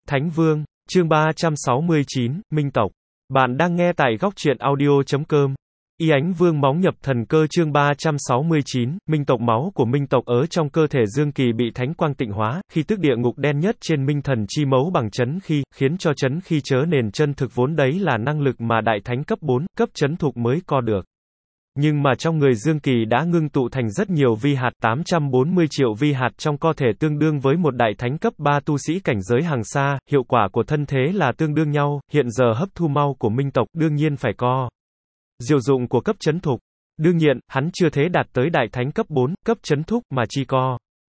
Thánh Vương, chương 369, Minh Tộc. Bạn đang nghe tại góc truyện audio.com. Y Ánh Vương Móng Nhập Thần Cơ chương 369, Minh Tộc. Máu của Minh Tộc ở trong cơ thể Dương Kỳ bị thánh quang tịnh hóa, khi tức địa ngục đen nhất trên Minh Thần Chi Mấu bằng chấn khí, khiến cho chấn khí chớ nền chân thực vốn đấy là năng lực mà đại thánh cấp 4, cấp chấn thục mới co được. Nhưng mà trong người Dương Kỳ đã ngưng tụ thành rất nhiều vi hạt, 840 triệu vi hạt trong cơ thể tương đương với một đại thánh cấp 3 tu sĩ cảnh giới hàng xa, hiệu quả của thân thế là tương đương nhau, hiện giờ hấp thu mau của Minh Tộc, đương nhiên phải co. Diệu dụng của cấp chấn thục. Đương nhiên, hắn chưa thế đạt tới đại thánh cấp 4, cấp chấn thúc mà chi co.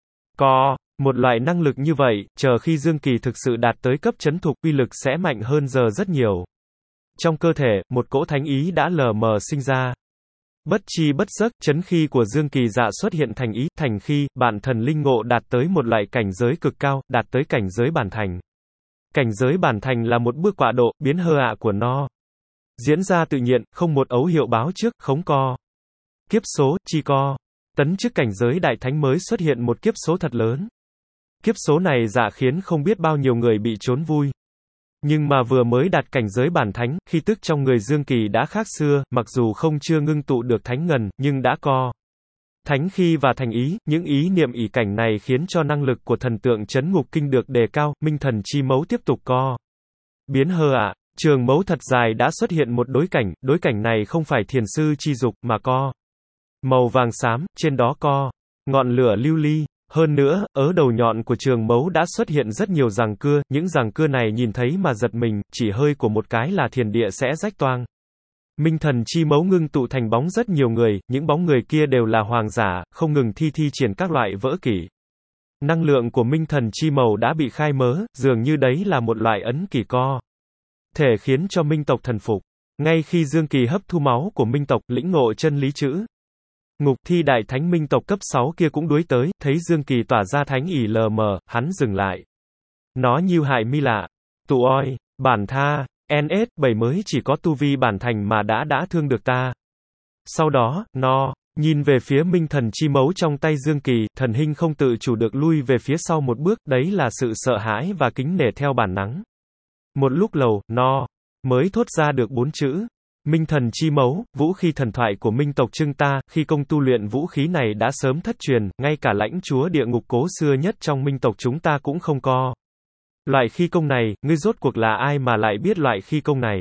Một loại năng lực như vậy, chờ khi Dương Kỳ thực sự đạt tới cấp chấn thục, uy lực sẽ mạnh hơn giờ rất nhiều. Trong cơ thể, một cỗ thánh ý đã lờ mờ sinh ra. Bất chi bất giấc, chấn khí của Dương Kỳ dạ xuất hiện thành ý, thành khi, bản thần linh ngộ đạt tới một loại cảnh giới cực cao, đạt tới cảnh giới bản thành. Cảnh giới bản thành là một bước quạ độ, biến hơ ạ của nó. Diễn ra tự nhiên, không một ấu hiệu báo trước, khống co. Kiếp số, chi co. Tấn chức cảnh giới đại thánh mới xuất hiện một kiếp số thật lớn. Kiếp số này dạ khiến không biết bao nhiêu người bị trốn vui. Nhưng mà vừa mới đạt cảnh giới bản thánh, khi tức trong người Dương Kỳ đã khác xưa, mặc dù không chưa ngưng tụ được thánh ngần, nhưng đã co. Thánh khí và thành ý, những ý niệm ỷ cảnh này khiến cho năng lực của thần tượng chấn ngục kinh được đề cao, Minh Thần Chi Mấu tiếp tục co. Biến hơ ạ. Trường mấu thật dài đã xuất hiện một đối cảnh này không phải thiền sư chi dục, mà co. Màu vàng xám, trên đó co. Ngọn lửa lưu ly. Hơn nữa, ở đầu nhọn của trường mấu đã xuất hiện rất nhiều giằng cưa, những giằng cưa này nhìn thấy mà giật mình, chỉ hơi của một cái là thiền địa sẽ rách toang. Minh Thần Chi Mấu ngưng tụ thành bóng rất nhiều người, những bóng người kia đều là hoàng giả, không ngừng thi triển các loại vỡ kỷ. Năng lượng của Minh Thần Chi Màu đã bị khai mớ, dường như đấy là một loại ấn kỷ co. Thể khiến cho Minh Tộc thần phục. Ngay khi Dương Kỳ hấp thu máu của Minh Tộc, lĩnh ngộ chân lý chữ ngục thi đại thánh Minh Tộc cấp 6 kia cũng đuối tới, thấy Dương Kỳ tỏa ra thánh ỷ lờ mờ, hắn dừng lại. Nó nhiêu hại mi lạ. Tụ oi, bản tha, NS7 mới chỉ có tu vi bản thành mà đã thương được ta. Sau đó, nó nhìn về phía Minh Thần Chi Mấu trong tay Dương Kỳ, thần hình không tự chủ được lui về phía sau một bước, đấy là sự sợ hãi và kính nể theo bản năng. Một lúc lâu, nó mới thốt ra được 4 chữ. Minh Thần Chi Mấu, vũ khí thần thoại của Minh Tộc Trưng ta, khi công tu luyện vũ khí này đã sớm thất truyền, ngay cả lãnh chúa địa ngục cố xưa nhất trong Minh Tộc chúng ta cũng không có. Loại khí công này, ngươi rốt cuộc là ai mà lại biết loại khí công này?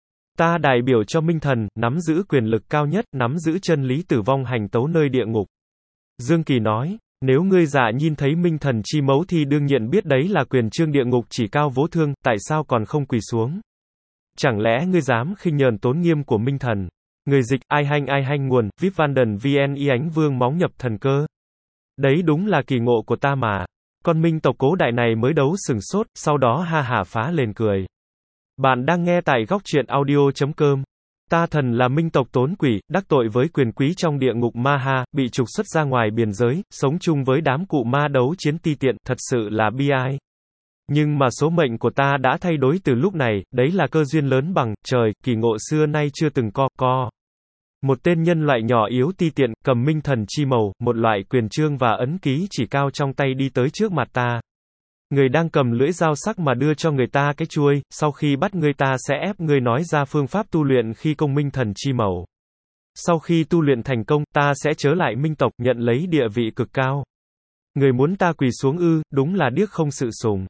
Ta đại biểu cho Minh Thần, nắm giữ quyền lực cao nhất, nắm giữ chân lý tử vong hành tấu nơi địa ngục. Dương Kỳ nói, nếu ngươi dạ nhìn thấy Minh Thần Chi Mấu thì đương nhiên biết đấy là quyền trương địa ngục chỉ cao vô thương, tại sao còn không quỳ xuống? Chẳng lẽ ngươi dám khinh nhờn tốn nghiêm của Minh Thần? Người dịch, ai hanh nguồn, VIP Vanden VN Y Ánh Vương Móng Nhập Thần Cơ. Đấy đúng là kỳ ngộ của ta mà. Con Minh Tộc cố đại này mới đấu sừng sốt, sau đó ha hả phá lên cười. Bạn đang nghe tại góc truyện audio.com. Ta thần là Minh Tộc tốn quỷ, đắc tội với quyền quý trong địa ngục ma ha, bị trục xuất ra ngoài biên giới, sống chung với đám cụ ma đấu chiến ti tiện, thật sự là bi ai. Nhưng mà số mệnh của ta đã thay đổi từ lúc này, đấy là cơ duyên lớn bằng trời, kỳ ngộ xưa nay chưa từng co. Một tên nhân loại nhỏ yếu ti tiện, cầm Minh Thần Chi Màu, một loại quyền trương và ấn ký chỉ cao trong tay đi tới trước mặt ta. Người đang cầm lưỡi dao sắc mà đưa cho người ta cái chuôi, sau khi bắt người ta sẽ ép người nói ra phương pháp tu luyện khi công Minh Thần Chi Màu. Sau khi tu luyện thành công, ta sẽ trở lại Minh Tộc, nhận lấy địa vị cực cao. Người muốn ta quỳ xuống ư, đúng là điếc không sự sùng.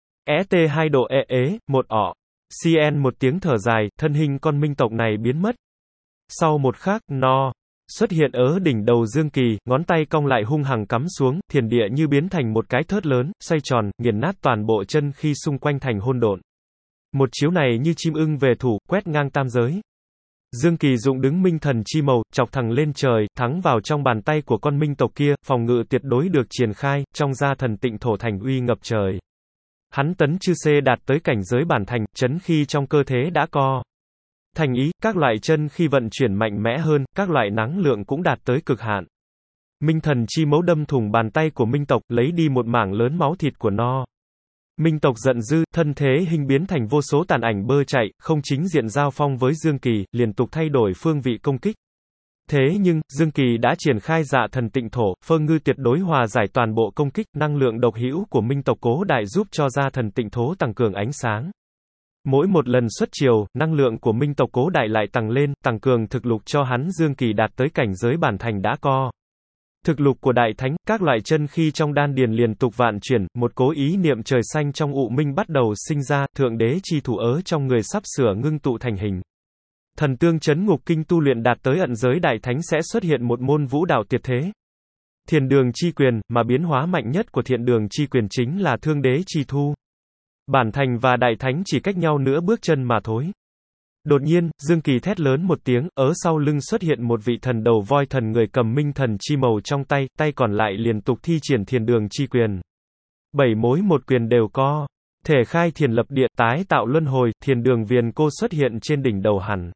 ST2 độ một ọ. CN một tiếng thở dài, thân hình con Minh Tộc này biến mất. Sau một khắc, nó xuất hiện ở đỉnh đầu Dương Kỳ, ngón tay cong lại hung hăng cắm xuống, thiền địa như biến thành một cái thớt lớn, xoay tròn, nghiền nát toàn bộ chân khi xung quanh thành hôn độn. Một chiếu này như chim ưng về thủ, quét ngang tam giới. Dương Kỳ dụng đứng Minh Thần Chi Màu, chọc thẳng lên trời, thắng vào trong bàn tay của con Minh Tộc kia, phòng ngự tuyệt đối được triển khai, trong gia thần tịnh thổ thành uy ngập trời. Hắn tấn chư xê đạt tới cảnh giới bản thành, chấn khí trong cơ thể đã co. Thành ý, các loại chân khi vận chuyển mạnh mẽ hơn, các loại năng lượng cũng đạt tới cực hạn. Minh Thần Chi Mấu đâm thủng bàn tay của Minh Tộc, lấy đi một mảng lớn máu thịt của nó. Minh Tộc giận dữ, thân thế hình biến thành vô số tàn ảnh bơ chạy, không chính diện giao phong với Dương Kỳ, liên tục thay đổi phương vị công kích. Thế nhưng, Dương Kỳ đã triển khai Dạ Thần Tịnh Thổ, Phơ Ngư tuyệt đối hòa giải toàn bộ công kích, năng lượng độc hữu của Minh tộc Cố Đại giúp cho Dạ Thần Tịnh Thổ tăng cường ánh sáng. Mỗi một lần xuất chiều, năng lượng của Minh tộc Cố Đại lại tăng lên, tăng cường thực lực cho hắn Dương Kỳ đạt tới cảnh giới bản thành đã co. Thực lực của Đại Thánh, các loại chân khí trong đan điền liên tục vạn chuyển, một cố ý niệm trời xanh trong U Minh bắt đầu sinh ra, Thượng Đế chi thủ ớ trong người sắp sửa ngưng tụ thành hình. Thần tương chấn ngục kinh tu luyện đạt tới ẩn giới Đại Thánh sẽ xuất hiện một môn vũ đạo tuyệt thế. Thiền đường chi quyền, mà biến hóa mạnh nhất của thiện đường chi quyền chính là Thương Đế chi thu. Bản thành và Đại Thánh chỉ cách nhau nửa bước chân mà thôi. Đột nhiên, Dương Kỳ thét lớn một tiếng, ở sau lưng xuất hiện một vị thần đầu voi thần người cầm minh thần chi màu trong tay, tay còn lại liên tục thi triển thiền đường chi quyền. 7 mối một quyền đều co. Thể khai thiền lập địa, tái tạo luân hồi, thiền đường viền cô xuất hiện trên đỉnh đầu hẳn.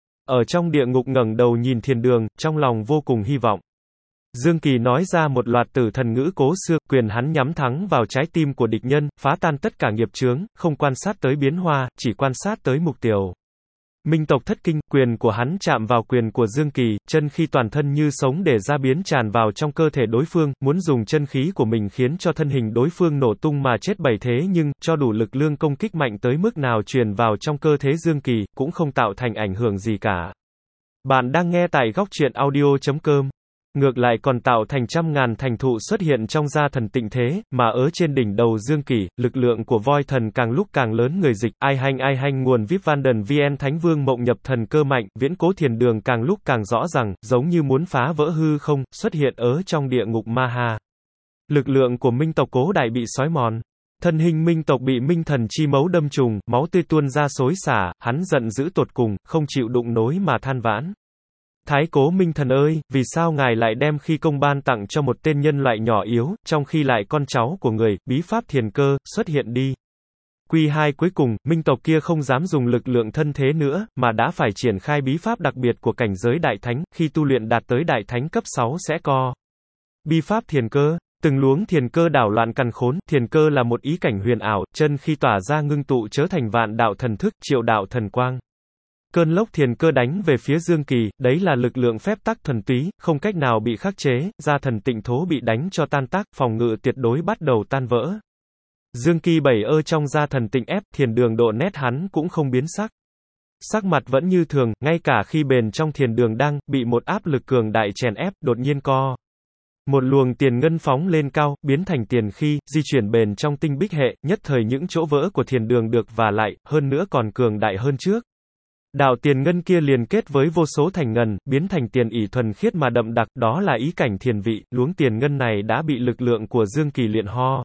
Ở trong địa ngục ngẩng đầu nhìn thiền đường, trong lòng vô cùng hy vọng. Dương Kỳ nói ra một loạt tử thần ngữ cố xưa, quyền hắn nhắm thẳng vào trái tim của địch nhân, phá tan tất cả nghiệp chướng, không quan sát tới biến hóa, chỉ quan sát tới mục tiêu. Minh tộc thất kinh, quyền của hắn chạm vào quyền của Dương Kỳ, chân khí toàn thân như sống để ra biến tràn vào trong cơ thể đối phương, muốn dùng chân khí của mình khiến cho thân hình đối phương nổ tung mà chết bảy thế nhưng, cho đủ lực lượng công kích mạnh tới mức nào truyền vào trong cơ thể Dương Kỳ, cũng không tạo thành ảnh hưởng gì cả. Bạn đang nghe tại góc truyện audio.com. Ngược lại còn tạo thành trăm ngàn thành thụ xuất hiện trong Dạ Thần Tịnh thế, mà ở trên đỉnh đầu Dương Kỳ, lực lượng của voi thần càng lúc càng lớn người dịch, ai hanh nguồn VIP Vanden VN Thánh Vương mộng nhập thần cơ mạnh, viễn cố thiền đường càng lúc càng rõ ràng, giống như muốn phá vỡ hư không, xuất hiện ở trong địa ngục Ma Ha. Lực lượng của Minh tộc Cố Đại bị xói mòn. Thân hình Minh tộc bị Minh thần chi mấu đâm trùng, máu tươi tuôn ra xối xả, hắn giận dữ tột cùng, không chịu đụng nối mà than vãn. Thái Cố Minh Thần ơi, vì sao ngài lại đem khí công ban tặng cho một tên nhân loại nhỏ yếu, trong khi lại con cháu của người, bí pháp thiền cơ, xuất hiện đi. Quy 2 cuối cùng, Minh tộc kia không dám dùng lực lượng thân thế nữa, mà đã phải triển khai bí pháp đặc biệt của cảnh giới Đại Thánh, khi tu luyện đạt tới Đại Thánh cấp 6 sẽ co. Bí pháp thiền cơ. Từng luống thiền cơ đảo loạn căn khốn, thiền cơ là một ý cảnh huyền ảo, chân khi tỏa ra ngưng tụ trở thành vạn đạo thần thức, triệu đạo thần quang. Cơn lốc thiền cơ đánh về phía Dương Kỳ, đấy là lực lượng phép tắc thuần túy, không cách nào bị khắc chế, Dạ Thần Tịnh Thổ bị đánh cho tan tác, phòng ngự tuyệt đối bắt đầu tan vỡ. Dương Kỳ bảy trong Dạ Thần Tịnh ép, thiền đường độ nét hắn cũng không biến sắc. Sắc mặt vẫn như thường, ngay cả khi bền trong thiền đường đang bị một áp lực cường đại chèn ép, đột nhiên co. Một luồng tiền ngân phóng lên cao, biến thành tiền khí, di chuyển bền trong tinh bích hệ, nhất thời những chỗ vỡ của thiền đường được vả lại, hơn nữa còn cường đại hơn trước. Đạo tiền ngân kia liền kết với vô số thành ngân, biến thành tiền ỷ thuần khiết mà đậm đặc, đó là ý cảnh thiền vị, luống tiền ngân này đã bị lực lượng của Dương Kỳ luyện ho.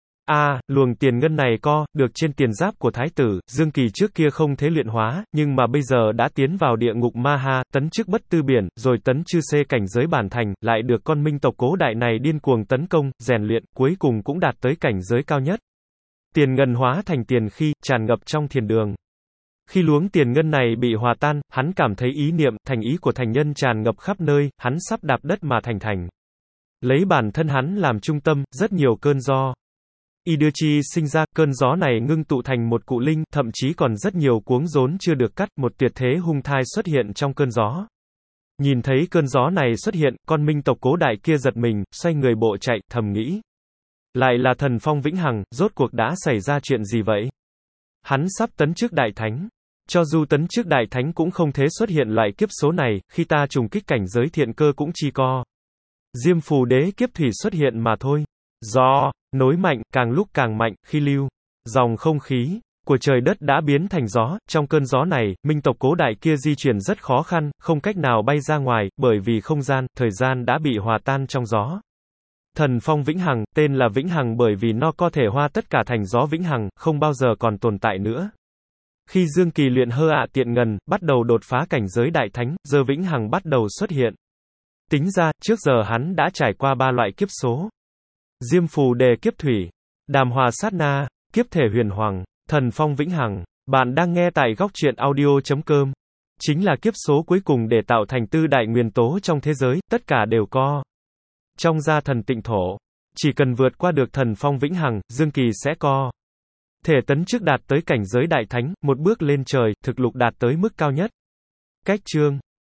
Luồng tiền ngân này được trên tiền giáp của Thái tử, Dương Kỳ trước kia không thể luyện hóa, nhưng mà bây giờ đã tiến vào địa ngục Ma Ha, tấn chức bất tư biển, rồi tấn chư xê cảnh giới bản thành, lại được con Minh tộc Cố Đại này điên cuồng tấn công, rèn luyện, cuối cùng cũng đạt tới cảnh giới cao nhất. Tiền ngân hóa thành tiền khí, tràn ngập trong thiền đường. Khi luống tiền ngân này bị hòa tan, hắn cảm thấy ý niệm, thành ý của thành nhân tràn ngập khắp nơi, hắn sắp đạp đất mà thành thành. Lấy bản thân hắn làm trung tâm, rất nhiều cơn gió. Y đưa chi sinh ra, cơn gió này ngưng tụ thành một cụ linh, thậm chí còn rất nhiều cuống rốn chưa được cắt, một tuyệt thế hung thai xuất hiện trong cơn gió. Nhìn thấy cơn gió này xuất hiện, con Minh tộc Cố Đại kia giật mình, xoay người bộ chạy, thầm nghĩ. Lại là Thần Phong Vĩnh Hằng, rốt cuộc đã xảy ra chuyện gì vậy? Hắn sắp tấn chức Đại Thánh. Cho dù tấn chức Đại Thánh cũng không thể xuất hiện loại kiếp số này, khi ta trùng kích cảnh giới thiện cơ cũng chỉ co. Diêm Phù Đế kiếp thủy xuất hiện mà thôi. Gió, nối mạnh, càng lúc càng mạnh, khi lưu. Dòng không khí của trời đất đã biến thành gió, trong cơn gió này, Minh tộc Cố Đại kia di chuyển rất khó khăn, không cách nào bay ra ngoài, bởi vì không gian, thời gian đã bị hòa tan trong gió. Thần Phong Vĩnh Hằng, tên là Vĩnh Hằng bởi vì nó có thể hóa tất cả thành gió vĩnh hằng, không bao giờ còn tồn tại nữa. Khi Dương Kỳ luyện tiện ngần, bắt đầu đột phá cảnh giới Đại Thánh, giờ Vĩnh Hằng bắt đầu xuất hiện. Tính ra, trước giờ hắn đã trải qua 3 loại kiếp số. Diêm Phù Đề kiếp thủy, Đàm Hòa sát na, kiếp thể huyền hoàng, Thần Phong Vĩnh Hằng. Bạn đang nghe tại góc truyện audio.com. Chính là kiếp số cuối cùng để tạo thành 4 đại nguyên tố trong thế giới, tất cả đều co. Trong Dạ Thần Tịnh Thổ, chỉ cần vượt qua được Thần Phong Vĩnh Hằng, Dương Kỳ sẽ co. Thể tấn chức đạt tới cảnh giới Đại Thánh, một bước lên trời, thực lực đạt tới mức cao nhất. Cách chương